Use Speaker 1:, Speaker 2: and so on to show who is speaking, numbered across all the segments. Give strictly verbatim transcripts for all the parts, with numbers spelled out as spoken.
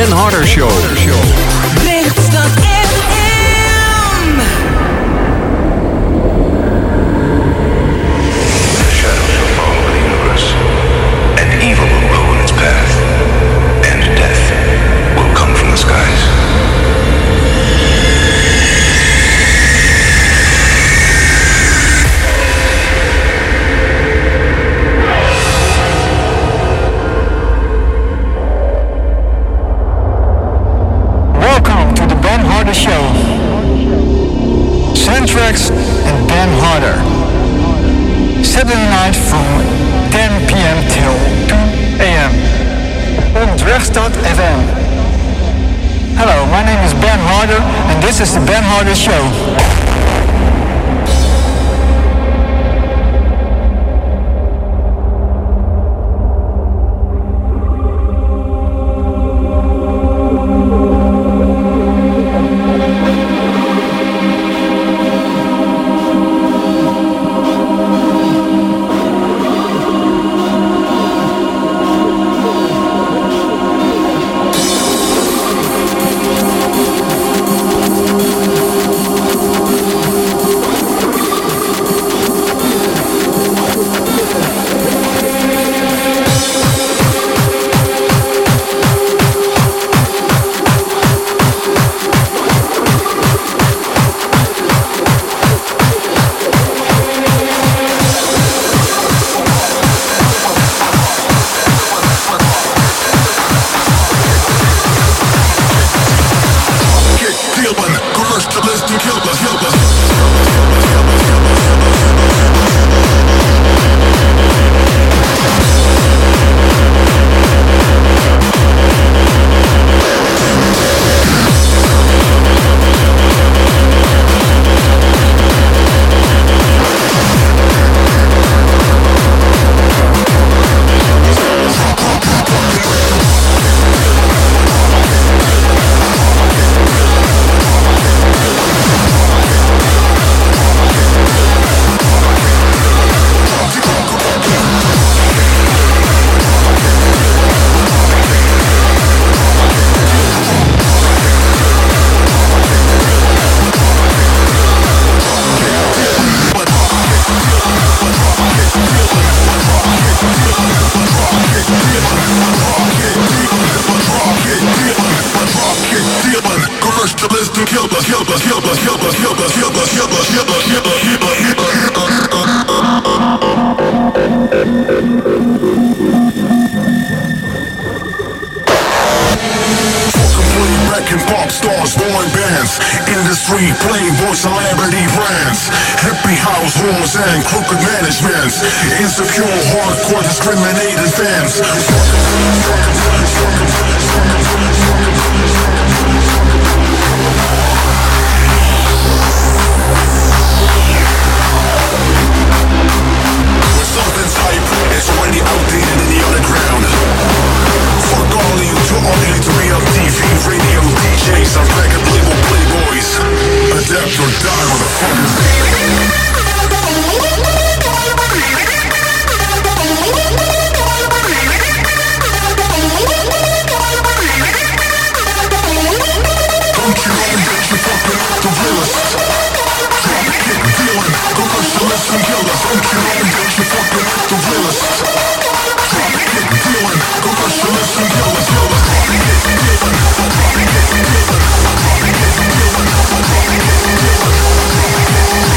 Speaker 1: Ben Harder Show.
Speaker 2: Lichtstad F M.
Speaker 3: The shadows will fall over the universe, and evil will rule its path, and death will come from the skies.
Speaker 4: The show. Centrex and Ben Harder. Saturday night from ten p.m. till two a.m. on Drechtstad F M. Hello, my name is Ben Harder and this is the Ben Harder Show.
Speaker 5: And crooked managements, insecure, hardcore, discriminating fans. When something's hype, it's already outdated in the underground. Fuck all of you, too ugly to be on T V, radio, D Js, and record label playboys. Adapt or die, motherfuckers. Kill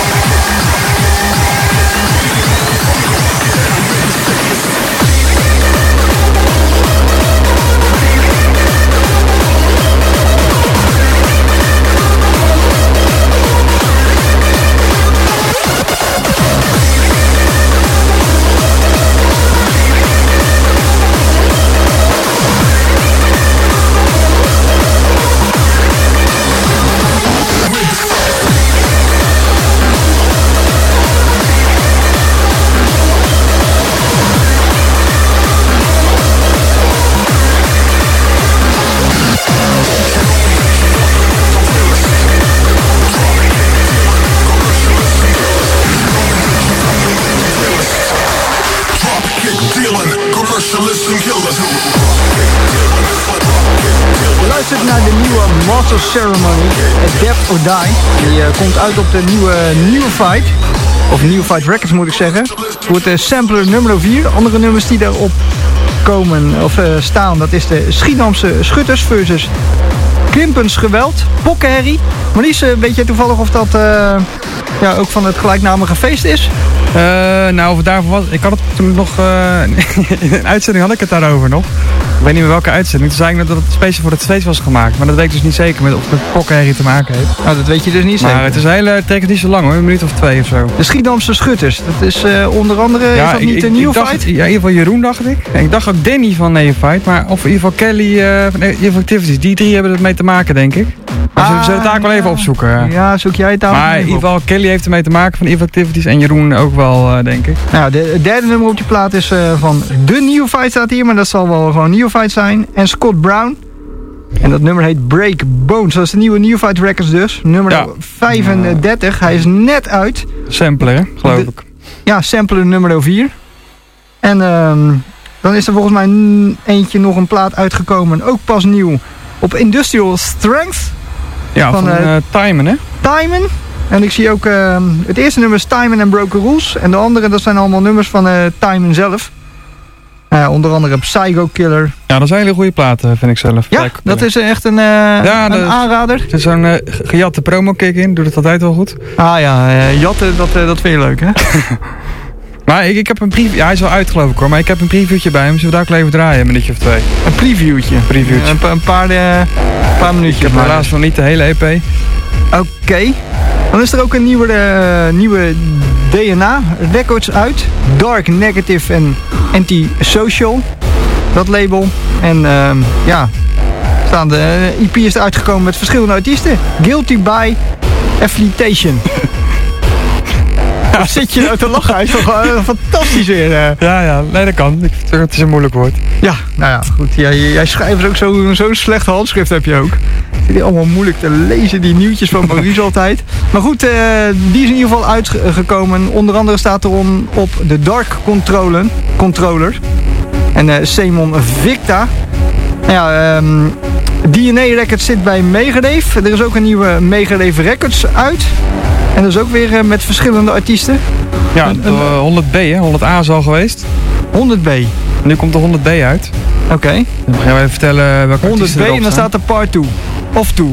Speaker 4: luistert naar de nieuwe Master Ceremony, Adapt or Die. Die uh, komt uit op de nieuwe Neophyte. Of Neophyte Records moet ik zeggen. Het wordt de sampler nummer vier. Andere nummers die daarop komen of uh, staan, dat is de Schiedamse Schutters versus Klimpens Geweld, Pokkenherrie. Marlies, uh, weet je toevallig of dat uh, ja, ook van het gelijknamige feest is?
Speaker 1: Uh, nou, of het daarvoor was. Ik had het toen nog. Uh, in een uitzending had ik het daarover nog. Ik weet niet meer welke uitzending. Toen zei ik net dat het speciaal voor het feest was gemaakt. Maar dat weet ik dus niet zeker met of het met Pokkenherrie te maken heeft.
Speaker 4: Nou, dat weet je dus niet zeker.
Speaker 1: Maar het is een hele. Het trekt niet zo lang hoor, een minuut of twee of zo.
Speaker 4: De Schiedamse Schutters. Dat is uh, onder andere. Ja, is dat
Speaker 1: ik,
Speaker 4: niet
Speaker 1: ik,
Speaker 4: een Neophyte?
Speaker 1: Ja, in ieder geval Jeroen dacht ik. En ik dacht ook Danny van Neophyte. Maar of in ieder geval Kelly uh, van Evil Activities. Die drie hebben het mee te maken, denk ik. Maar ah, we zullen het daar wel even opzoeken.
Speaker 4: Ja, zoek jij het daar
Speaker 1: maar in ieder geval Kelly heeft ermee te maken van Evil Activities. En Jeroen ook wel, uh, denk ik.
Speaker 4: Nou, de derde nummer op die plaat is uh, van de Neophyte staat hier. Maar dat zal wel gewoon Neophyte zijn. En Scott Brown. En dat nummer heet Break Bones. Dat is de nieuwe Neophyte Records dus. Nummer ja. vijfendertig. Hij is net uit.
Speaker 1: Sampler, hè? Geloof
Speaker 4: de,
Speaker 1: ik.
Speaker 4: Ja, sampler nummer vier. En um, dan is er volgens mij n- eentje nog een plaat uitgekomen. Ook pas nieuw. Op Industrial Strength.
Speaker 1: Ja, van, van uh, Timon, hè?
Speaker 4: Timon. En ik zie ook, uh, het eerste nummer is Timon and Broken Rules. En de andere, dat zijn allemaal nummers van uh, Timon zelf. Uh, onder andere Psycho Killer.
Speaker 1: Ja, dat zijn hele goede platen, vind ik zelf.
Speaker 4: Ja, Psycho dat is echt een, uh, ja, een aanrader.
Speaker 1: Er zit zo'n uh, gejatte promo-kick in, doet het altijd wel goed.
Speaker 4: Ah ja, uh, jatten, dat, uh, dat vind je leuk, hè?
Speaker 1: Maar ik, ik heb een preview, ja, hij is wel uit geloof ik hoor, maar ik heb een previewtje bij hem. Zullen we daar ook even draaien, een minuutje of twee?
Speaker 4: Een previewtje?
Speaker 1: Een previewtje.
Speaker 4: Een, een paar, uh, paar minuutjes.
Speaker 1: Ik heb helaas nog niet de hele E P.
Speaker 4: Oké. Okay. Dan is er ook een nieuwe, uh, nieuwe D N A Records uit. Dark Negative en Antisocial. Dat label. En uh, ja, staan de uh, E P is er uitgekomen met verschillende artiesten. Guilty by Affiliation. Ja, zit je nou te lachen? Hij is toch uh, fantastisch weer. Uh.
Speaker 1: Ja, ja, nee dat kan. Ik vind het is een moeilijk woord.
Speaker 4: Ja, nou ja, goed. Jij, jij schrijft ook zo'n zo slecht handschrift heb je ook. Het is allemaal moeilijk te lezen, die nieuwtjes van Maurice altijd. Maar goed, uh, die is in ieder geval uitgekomen. Onder andere staat er on, op de Dark Controller. Controller. En uh, Simon Victa. Nou ja, um, D N A Records zit bij Megadeth. Er is ook een nieuwe Megadeth Records uit. En dat is ook weer uh, met verschillende artiesten.
Speaker 1: Ja, een, een, uh, honderd B hè, honderd A is al geweest.
Speaker 4: honderd B.
Speaker 1: En nu komt de honderd B uit.
Speaker 4: Oké. Okay.
Speaker 1: Dan gaan we even vertellen welke
Speaker 4: honderd B en dan staat er part twee. Of twee.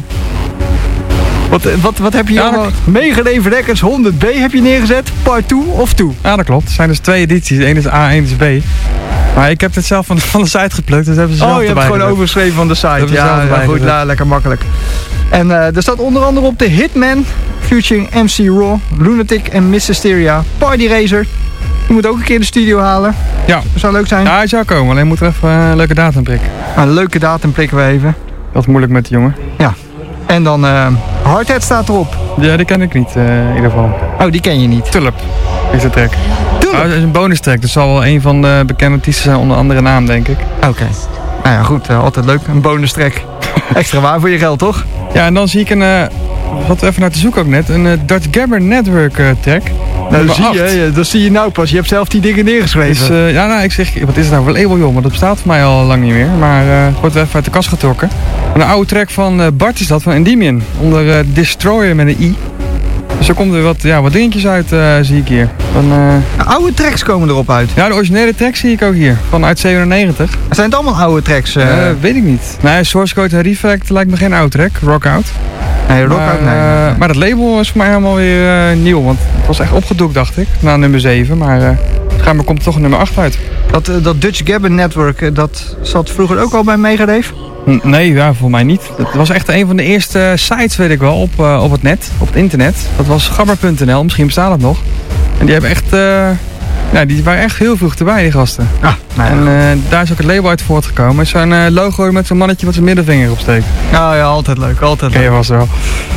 Speaker 4: Wat, wat, wat heb je
Speaker 1: ja,
Speaker 4: allemaal? Megadeth Records honderd B heb je neergezet. Part twee of twee.
Speaker 1: Ja, dat klopt. Er zijn dus twee edities. Eén is A, één is B. Maar ik heb het zelf van, van de site geplukt. Dus hebben ze zelf
Speaker 4: oh, je hebt het gewoon
Speaker 1: gezet.
Speaker 4: overgeschreven van de site. Ja, ja goed. La, lekker makkelijk. En uh, er staat onder andere op de Hitman, featuring M C Raw, Lunatic en Miss Hysteria, Party Racer. Je moet ook een keer de studio halen.
Speaker 1: Ja.
Speaker 4: Dat zou leuk zijn.
Speaker 1: Ja, hij zou komen. Alleen moet er even een uh, leuke datum prikken.
Speaker 4: Een leuke datum prikken we even.
Speaker 1: Dat is moeilijk met die jongen.
Speaker 4: Ja. En dan uh, Hardhead staat erop.
Speaker 1: Ja, die ken ik niet uh, in ieder geval.
Speaker 4: Oh, die ken je niet.
Speaker 1: Tulp is de track.
Speaker 4: Tulp?
Speaker 1: Oh, dat is een bonus track. Dat zal wel een van de bekende artiesten zijn onder andere naam, denk ik.
Speaker 4: Oké. Okay. Nou ja, goed. Uh, altijd leuk. Een bonus track. Extra waar voor je geld, toch?
Speaker 1: Ja, en dan zie ik een... Uh, wat even naar te zoeken ook net. Een uh, Dutch Gabber Network uh, track.
Speaker 4: Nou, dat zie, je, dat zie je nou pas. Je hebt zelf die dingen neergeschreven.
Speaker 1: Dus, uh, ja, nou, ik zeg, wat is het nou voor label, joh? Want dat bestaat voor mij al lang niet meer. Maar uh, het wordt even uit de kast getrokken. Een oude track van uh, Bart is dat, van Endymion. Onder uh, Destroyer met een I. Dus er komt er wat, ja, wat dingetjes uit, uh, zie ik hier. Van, uh...
Speaker 4: oude tracks komen erop uit?
Speaker 1: Ja, de originele track zie ik ook hier. Van uit zevenennegentig.
Speaker 4: Zijn het allemaal oude tracks? Uh...
Speaker 1: Uh, weet ik niet. Nee, Source Code en Reflect lijkt me geen oude track. Rockout.
Speaker 4: Nee, Rockout, nee, nee, nee.
Speaker 1: Maar dat label is voor mij helemaal weer uh, nieuw. Want het was echt opgedoekt, dacht ik. Na nummer zeven. Maar uh, schijnbaar komt er toch een nummer acht uit.
Speaker 4: Dat, uh, dat Dutch Gabber Network, uh, dat zat vroeger ook al bij Megadeth?
Speaker 1: N- nee, ja, voor mij niet. Het was echt een van de eerste sites, weet ik wel, op, uh, op het net. Op het internet. Dat was gabber punt n l. Misschien bestaat het nog. En die hebben echt... Uh, ja, die waren echt heel vroeg erbij, die gasten.
Speaker 4: Ah, nou ja.
Speaker 1: En uh, daar is ook het label uit voortgekomen. Zo'n uh, logo met zo'n mannetje wat zijn middenvinger opsteekt.
Speaker 4: Nou ja, altijd leuk, altijd
Speaker 1: leuk. Ken je was wel.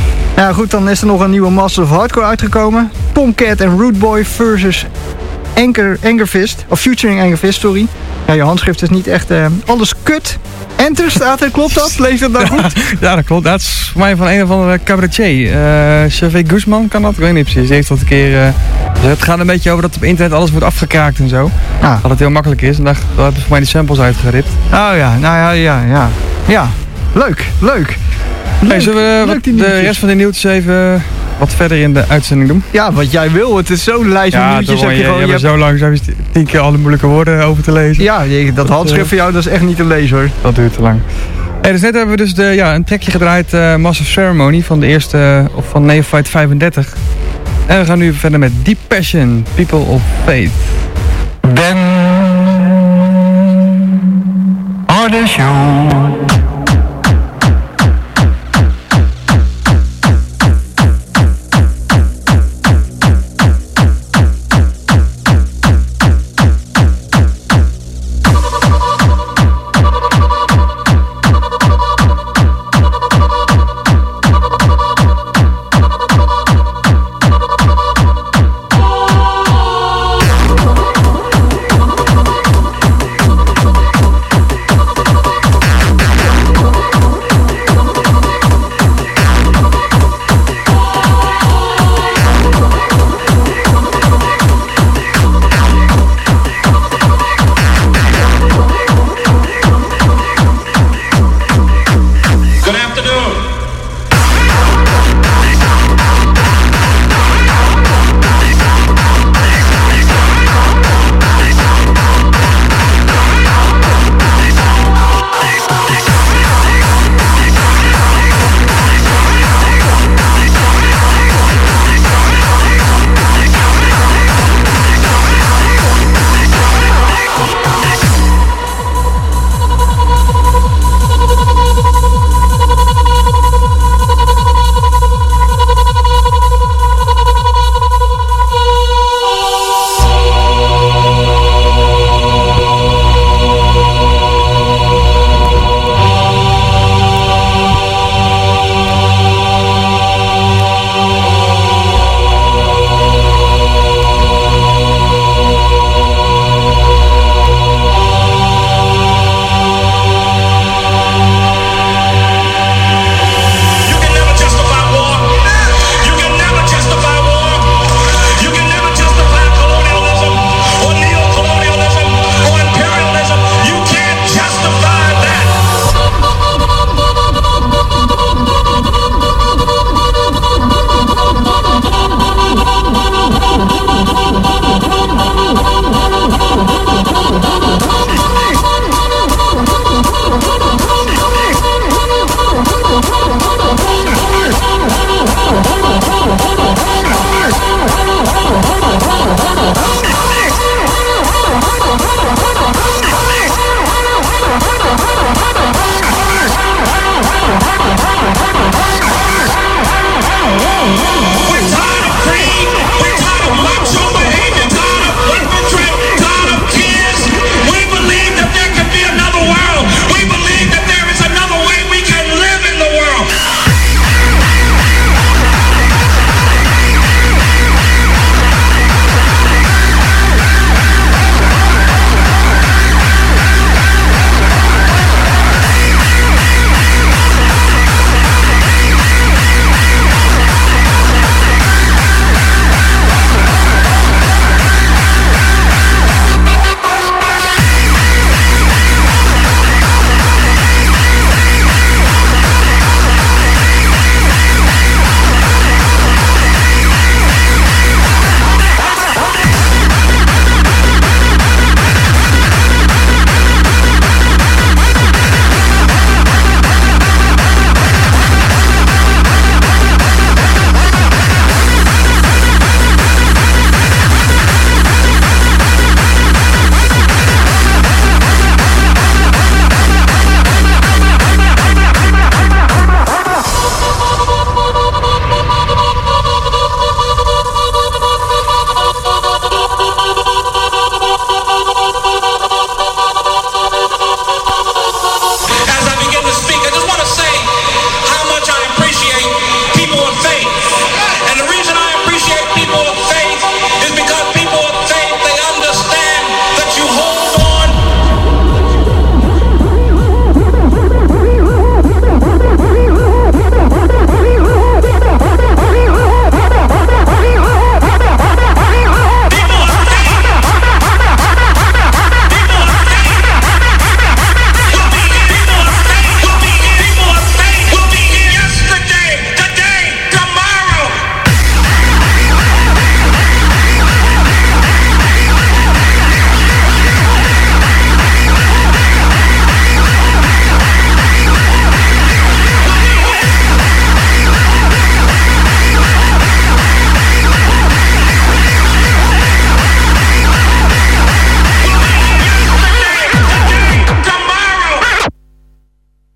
Speaker 4: Ja goed, dan is er nog een nieuwe Master of Hardcore uitgekomen. Tomcat en Rootboy versus Anchor, Angerfist. Of featuring Angerfist, sorry. Ja, je handschrift is niet echt uh, alles kut. Enter staat er, klopt dat? Lees dat nou goed?
Speaker 1: Ja, dat klopt. Dat is voor mij van een of andere cabaretier. Uh, Xavier Guzman kan dat? Ik weet niet precies. Die heeft dat een keer... Uh, dus het gaat een beetje over dat op internet alles wordt afgekraakt en zo. Ah. Dat het heel makkelijk is. En daar, daar hebben ze voor mij die samples uitgeript.
Speaker 4: Oh ja, nou ja, ja, ja. Ja.
Speaker 6: leuk, leuk.
Speaker 1: Hey, zullen we
Speaker 6: leuk
Speaker 1: wat
Speaker 6: die
Speaker 1: de
Speaker 6: nieuwtjes.
Speaker 1: rest van de nieuwtjes even wat verder in de uitzending doen?
Speaker 6: Ja, wat jij wil. Het is zo'n lijst van
Speaker 1: Ja,
Speaker 6: nieuwtjes.
Speaker 1: toch,
Speaker 6: Heb
Speaker 1: je,
Speaker 6: je gewoon,
Speaker 1: je
Speaker 6: je
Speaker 1: bent
Speaker 6: hebt-
Speaker 1: zo langzaam, je tien keer alle moeilijke woorden over te lezen.
Speaker 6: ja, je- dat handschrift van jou, dat is echt niet te lezen hoor.
Speaker 1: Dat duurt te lang. Hey, dus net hebben we dus de, ja, een trekje gedraaid, uh, Massive Ceremony van de eerste, of van Neophyte vijfendertig. En we gaan nu verder met Deep Passion, People of Faith.
Speaker 4: Ben Harder Show.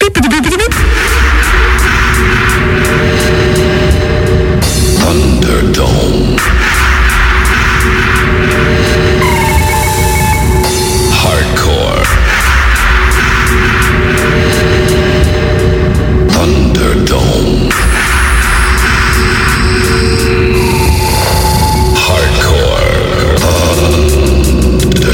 Speaker 5: Thunderdome. Hardcore. Thunderdome. Hardcore. Thunderdome.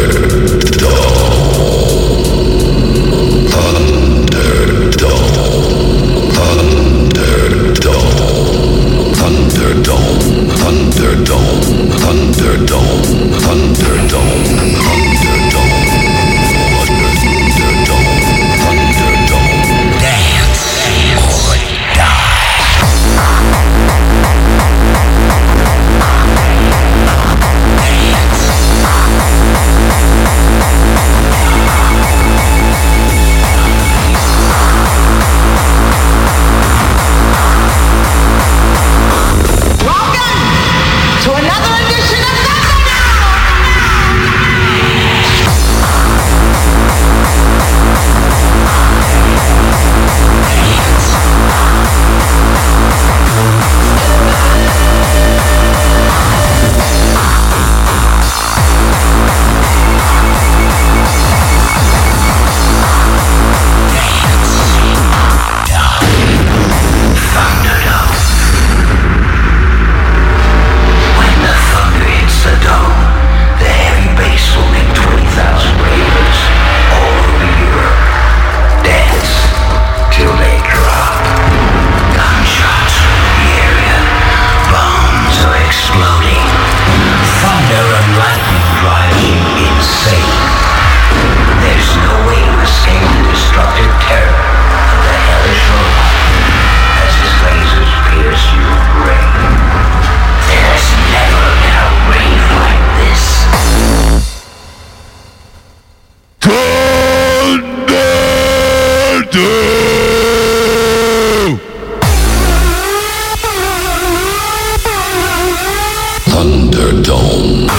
Speaker 5: Thunderdome.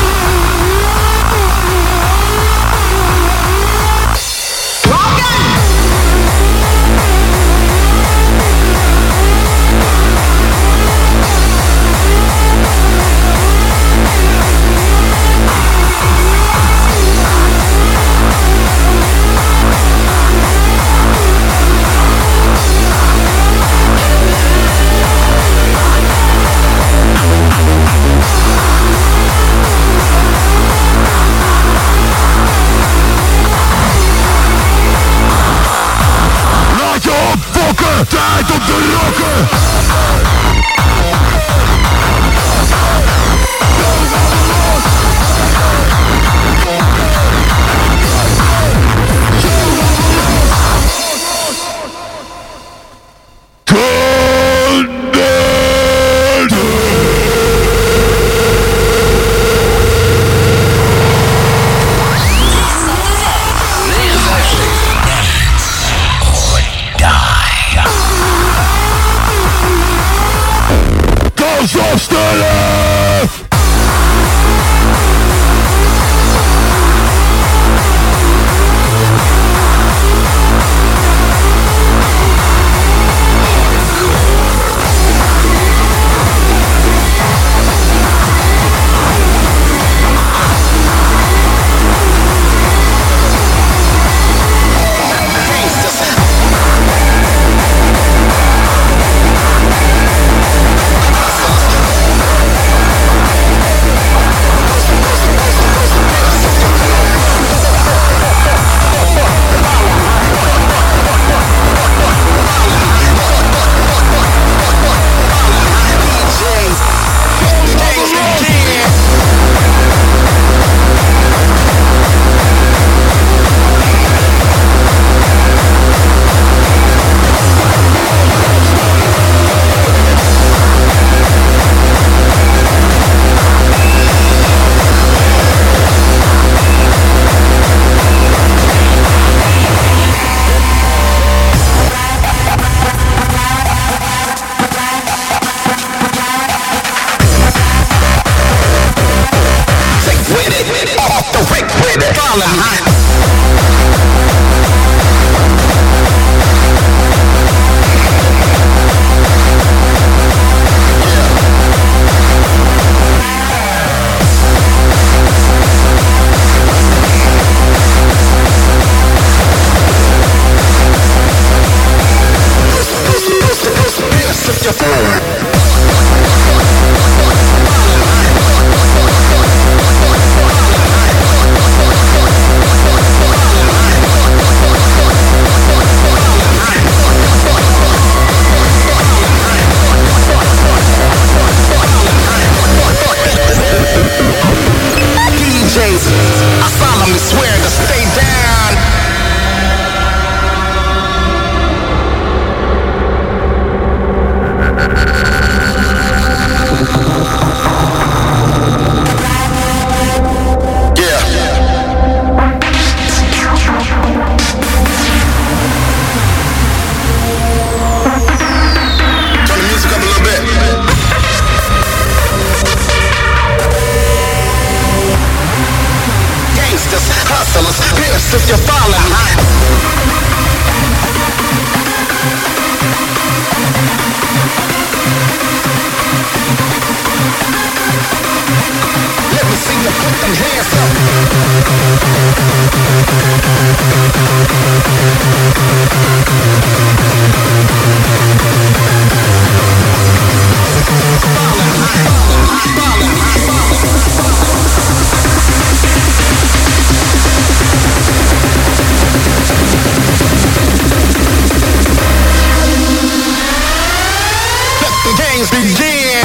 Speaker 7: begin.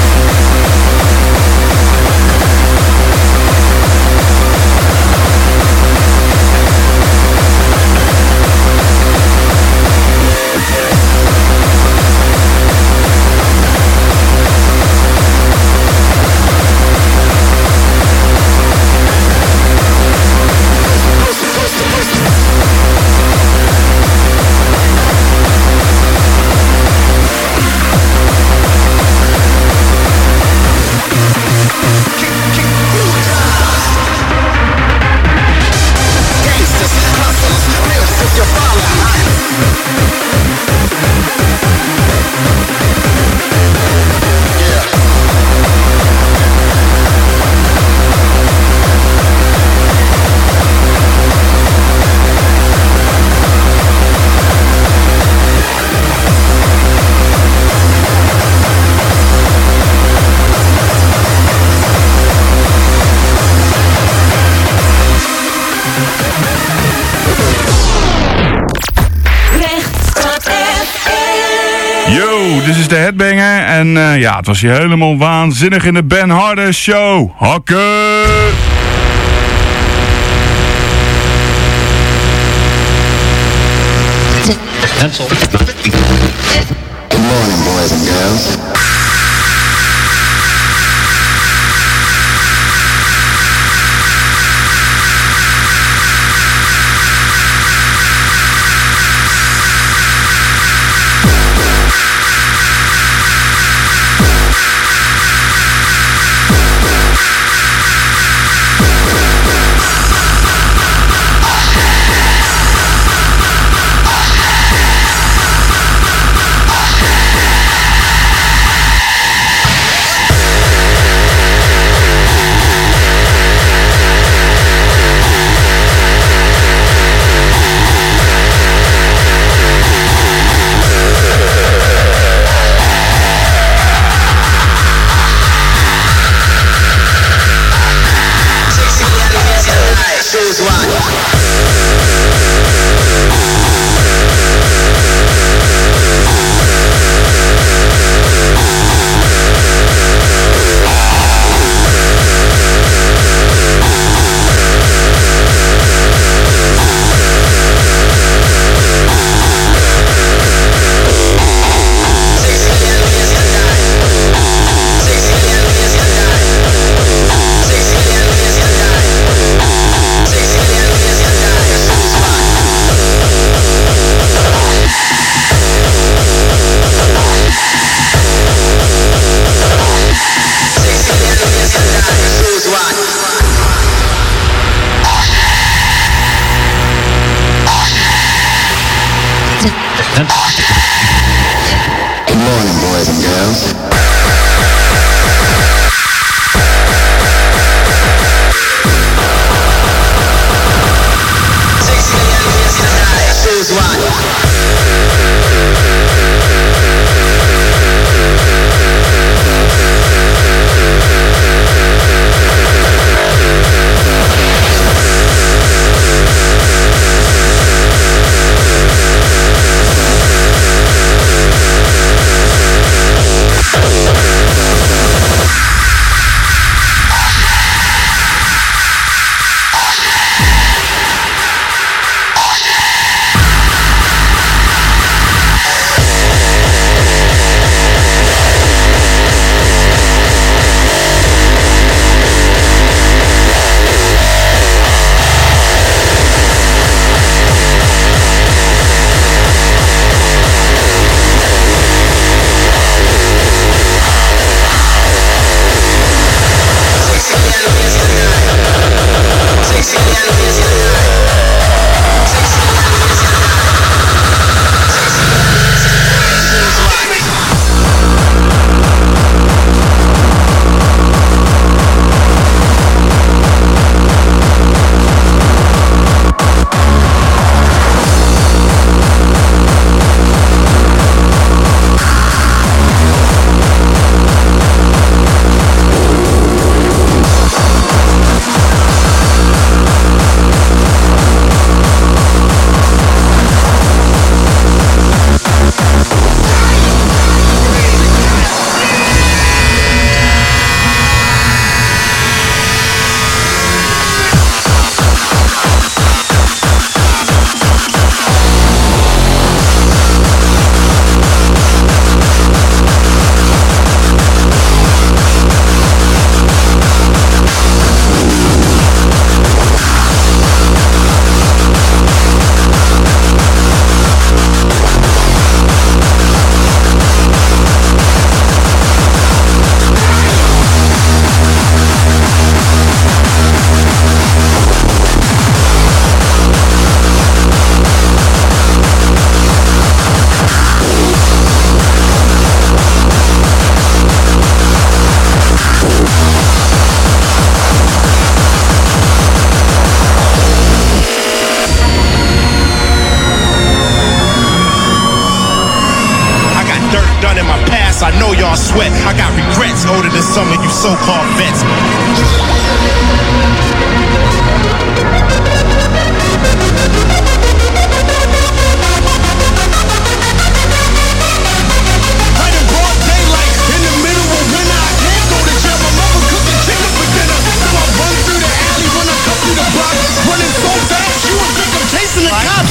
Speaker 8: Dit is de Headbanger en uh, ja, het was hier helemaal waanzinnig in de Ben Harder Show. Hakken!
Speaker 9: Good morning, boys and girls. Good morning, boys and girls.
Speaker 7: so-called sweat. I got regrets older than some of you so-called vets. Right in broad daylight, in the middle of winter, I can't go to jail. My mother cooking chicken for dinner, so I run through the alley, run a couple of the block, running so fast you would think I'm chasing the cops.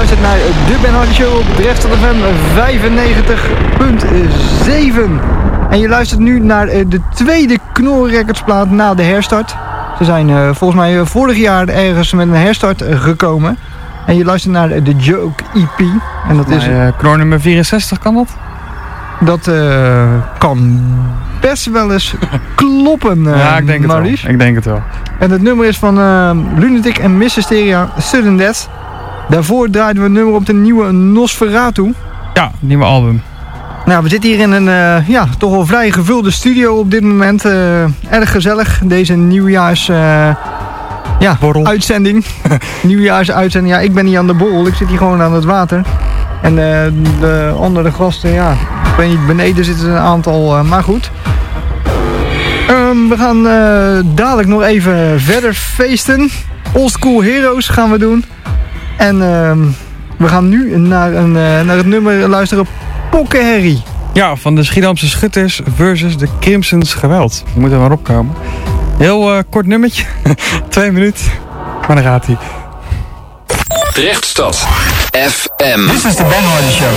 Speaker 6: luistert naar de Ben Hardy Show op Drechtstad F M vijfennegentig punt zeven. En je luistert nu naar de tweede Knor Records plaat na de herstart. Ze zijn uh, volgens mij uh, vorig jaar ergens met een herstart uh, gekomen. En je luistert naar de Joke E P. En dat is...
Speaker 1: Uh, Knor nummer vierenzestig, kan dat?
Speaker 6: Dat uh, kan best wel eens kloppen, uh,
Speaker 1: ja, ik denk
Speaker 6: Maurice.
Speaker 1: het wel. Ik denk het wel.
Speaker 6: En het nummer is van uh, Lunatic en Miss Hysteria, Sudden Death. Daarvoor draaiden we een nummer op de nieuwe Nosferatu.
Speaker 1: Ja, nieuwe album.
Speaker 6: Nou, we zitten hier in een uh, ja, toch wel vrij gevulde studio op dit moment. Uh, erg gezellig, deze nieuwjaars... Uh, ja,
Speaker 1: borrel.
Speaker 6: Uitzending. Nieuwjaarsuitzending. Ja, ik ben niet aan de borrel, ik zit hier gewoon aan het water. En uh, de andere gasten, ja, ik weet niet, beneden zitten een aantal, uh, maar goed. Um, we gaan uh, dadelijk nog even verder feesten. Old School Heroes gaan we doen. En uh, we gaan nu naar, een, uh, naar het nummer luisteren, Pokkenherrie.
Speaker 1: Ja, van de Schiedamse Schutters versus de Crimsons Geweld. We moeten er maar opkomen. Heel uh, kort nummertje, twee minuten, maar dan gaat hij.
Speaker 10: Drechtstad F M.
Speaker 4: Dit is de Ben Hardy Show.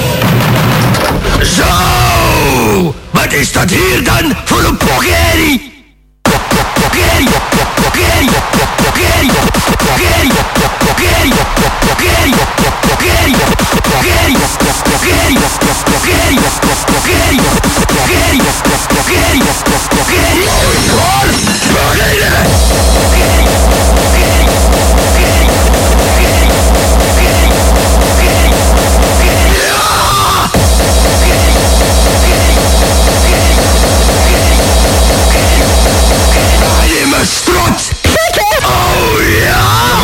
Speaker 7: Zo! Wat is dat hier dan voor een pokkerrie? Pokkerrie, pokkerrie, pokkerrie, pokkerrie, pokkerrie, pokkerrie, pokkerrie, pokkerrie, pokkerrie, pokkerrie, pokkerrie, pokkerrie, pokkerrie, pokkerrie. Hoor, beginnen! Pokkerrie, pokkerrie, pokkerrie, pokkerrie, pokkerrie, pokkerrie, pokkerrie. Ja! Pokkerrie, pokkerrie, pokkerrie, pokkerrie, pokkerrie, pokkerrie. Ga je me strot? Oh ja!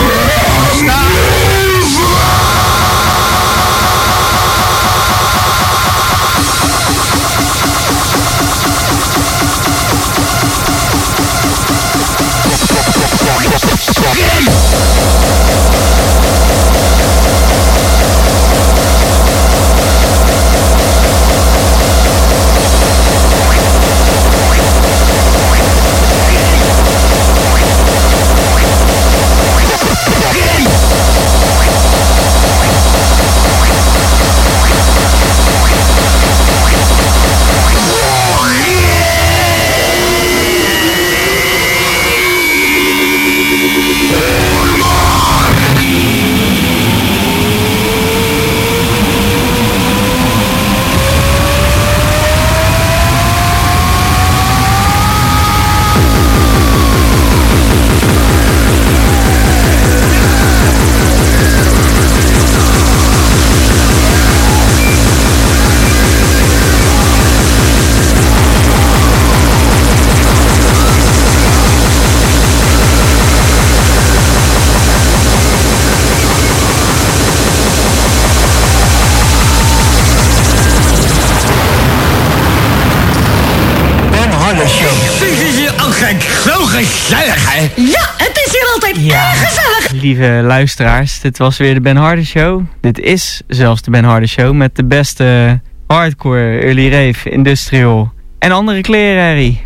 Speaker 2: Ja, het is hier altijd
Speaker 11: ja.
Speaker 2: erg gezellig.
Speaker 11: Lieve luisteraars, dit was weer de Ben Hardy Show. Dit is zelfs de Ben Hardy Show met de beste hardcore, early rave, industrial en andere kleren, Harry.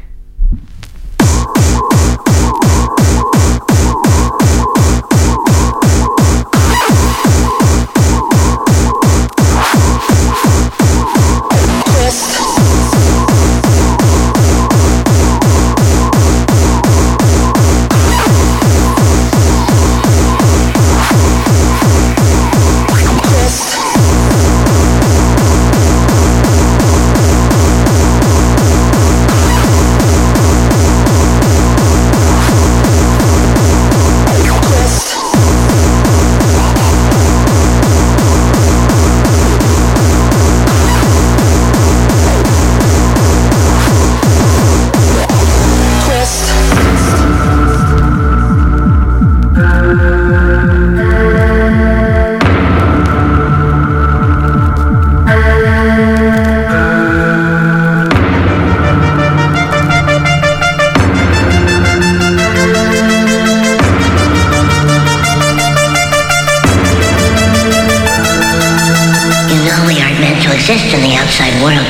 Speaker 12: exist in the outside world.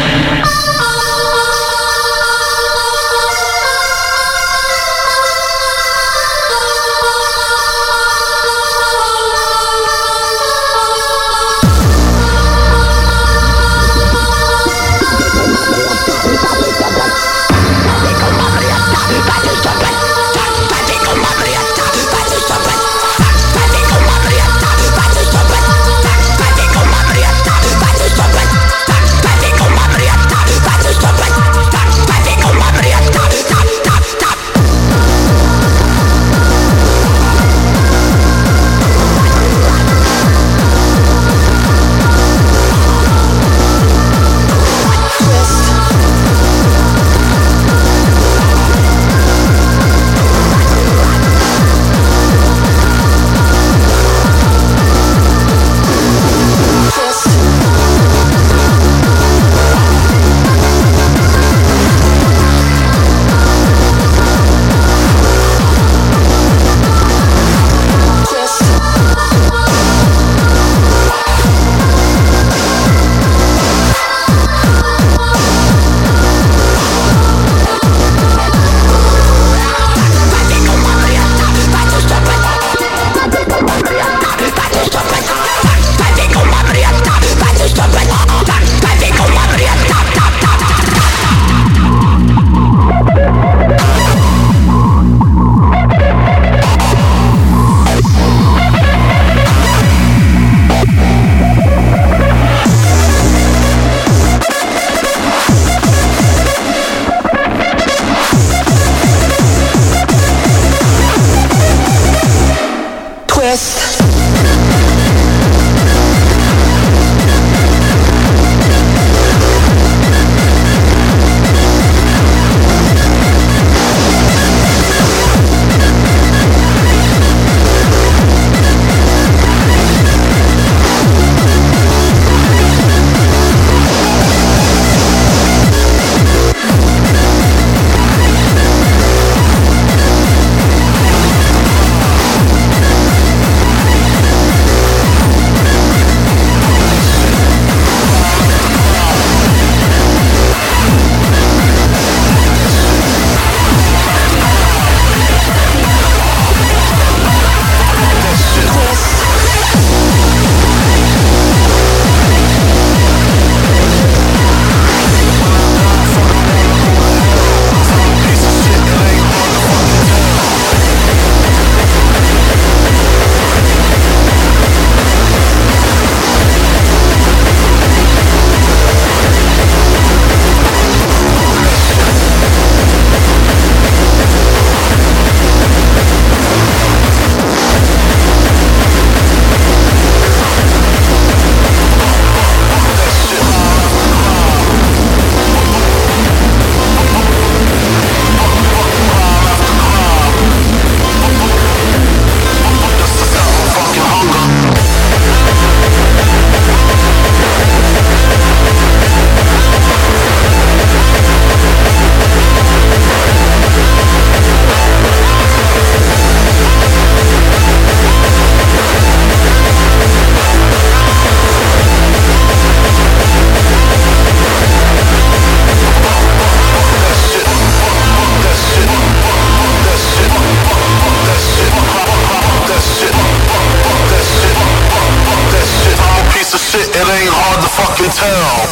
Speaker 5: shit, it ain't hard to fucking tell.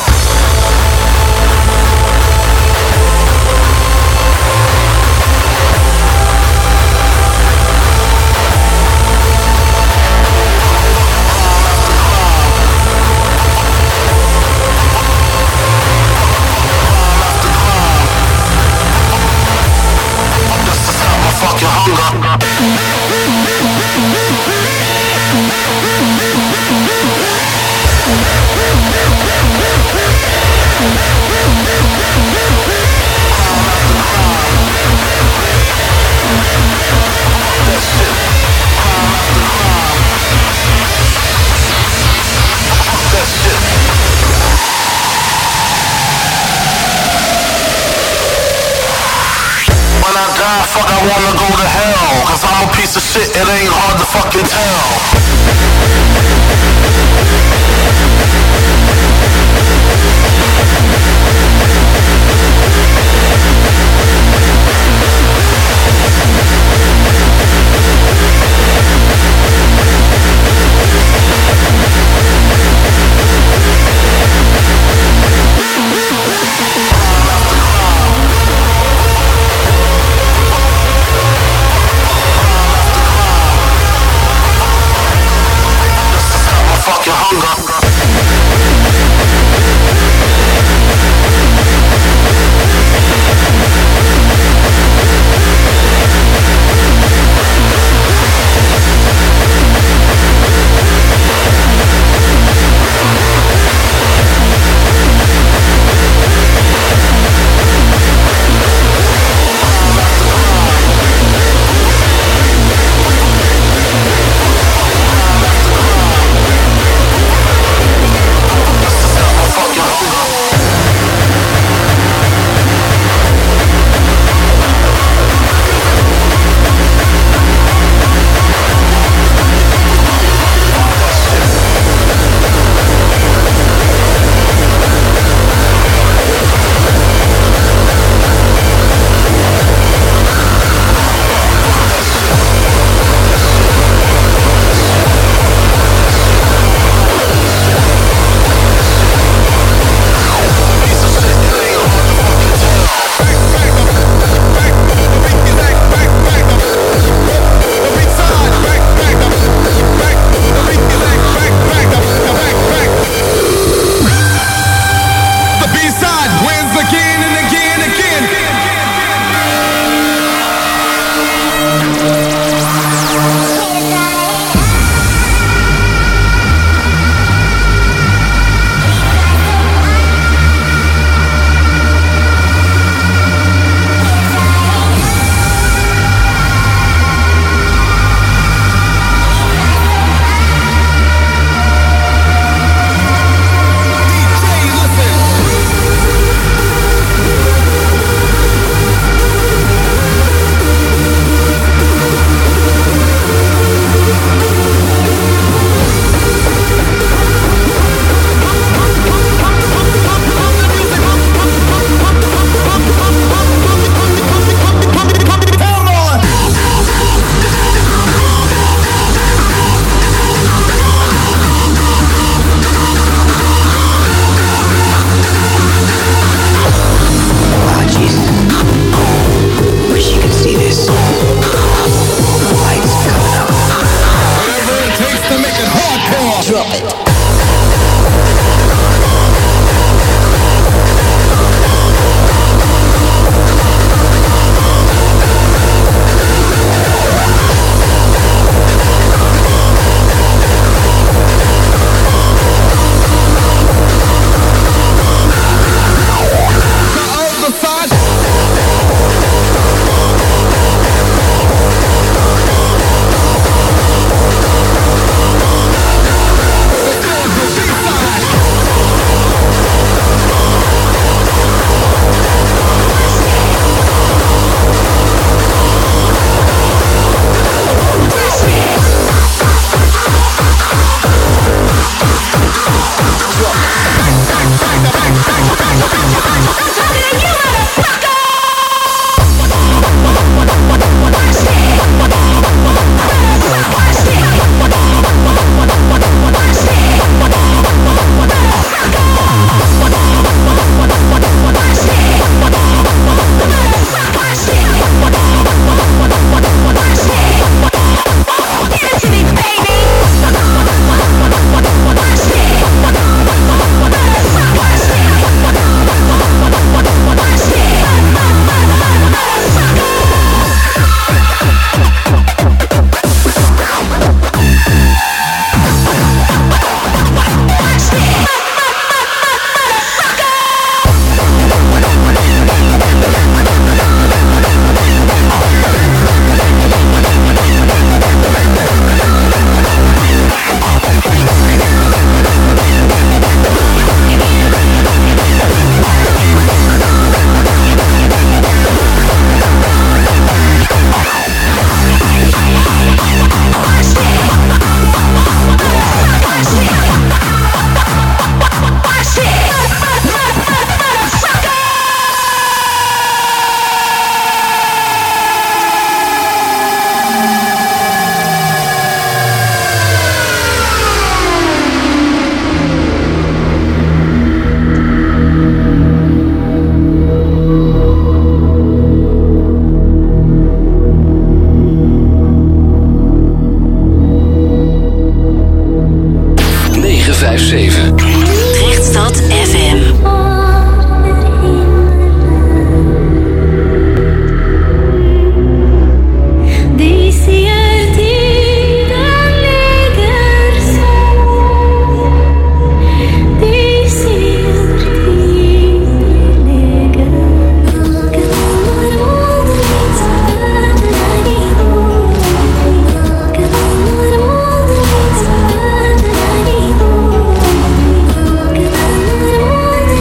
Speaker 5: Fucking hunger. Fuck, I wanna go to hell, cause I'm a piece of shit, it ain't hard to fucking tell.
Speaker 13: F M.
Speaker 14: Thank you.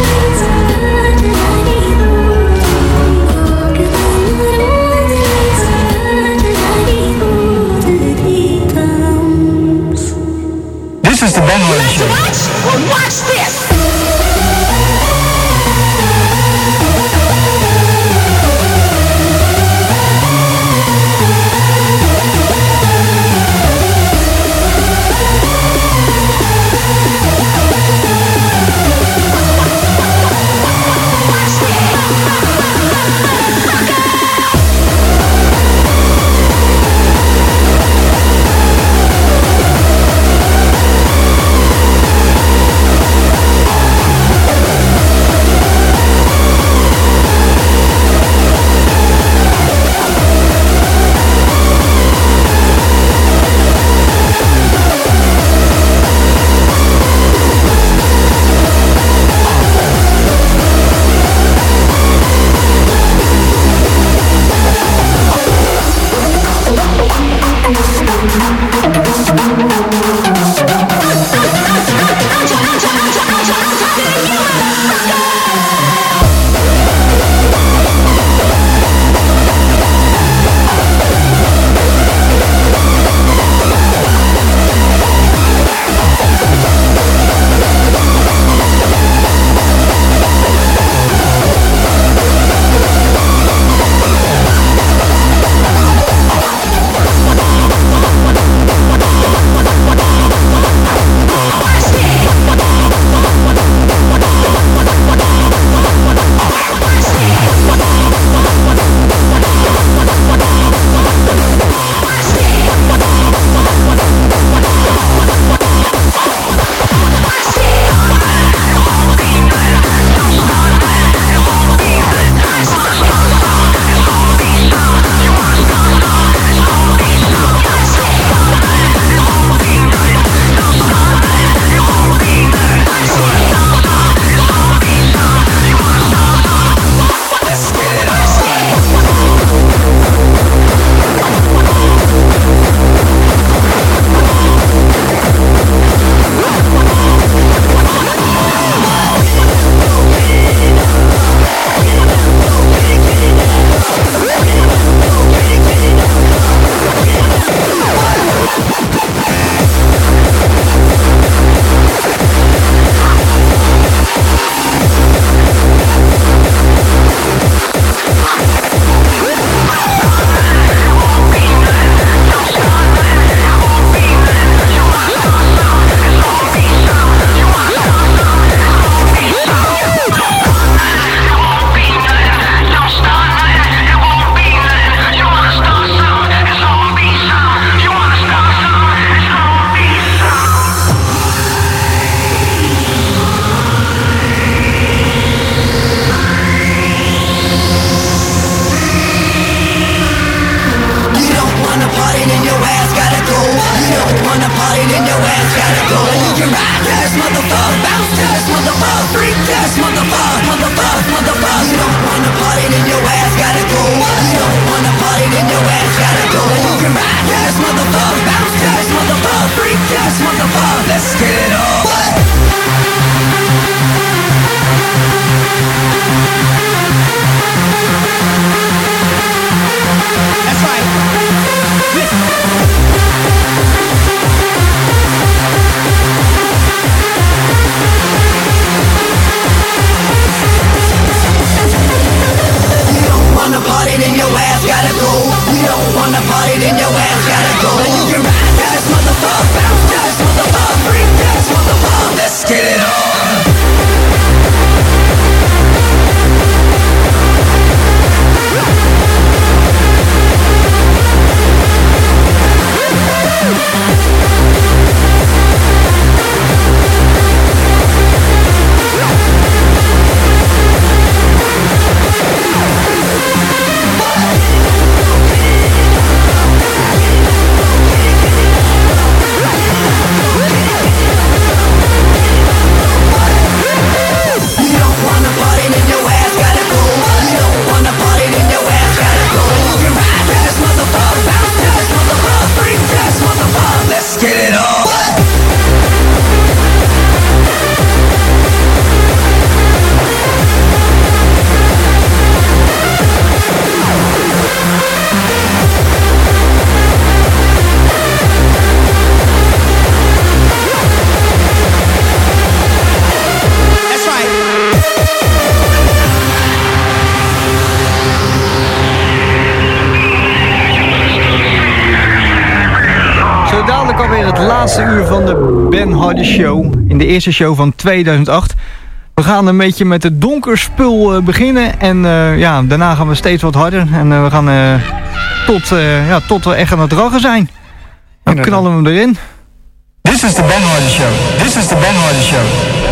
Speaker 6: laatste uur van de Ben Hardy Show. In de eerste show van tweeduizend acht. We gaan een beetje met het donkerspul uh, beginnen. En uh, ja, daarna gaan we steeds wat harder. En uh, we gaan uh, tot, uh, ja, tot we echt aan het raggen zijn. Dan knallen we hem erin.
Speaker 4: This is the Ben Hardy Show. This is the Ben Hardy Show.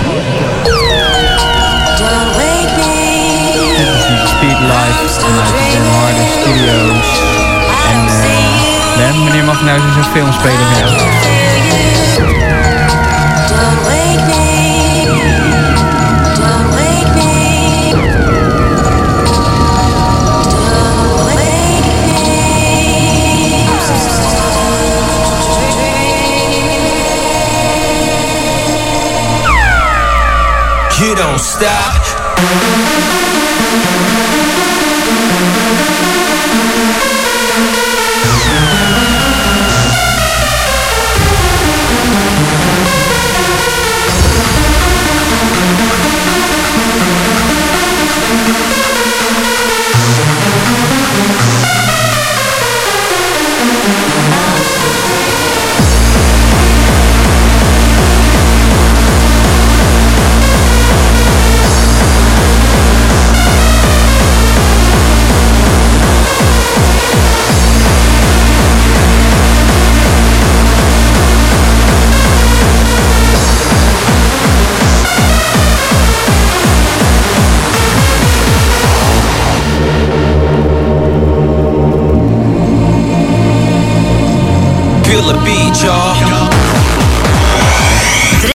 Speaker 11: Dit is die Speed Live vanuit de Ben Hardy Studios. En uh, Ben, wanneer mag nou eens een film spelen voor jou?
Speaker 13: You don't stop. Feel the beat, y'all.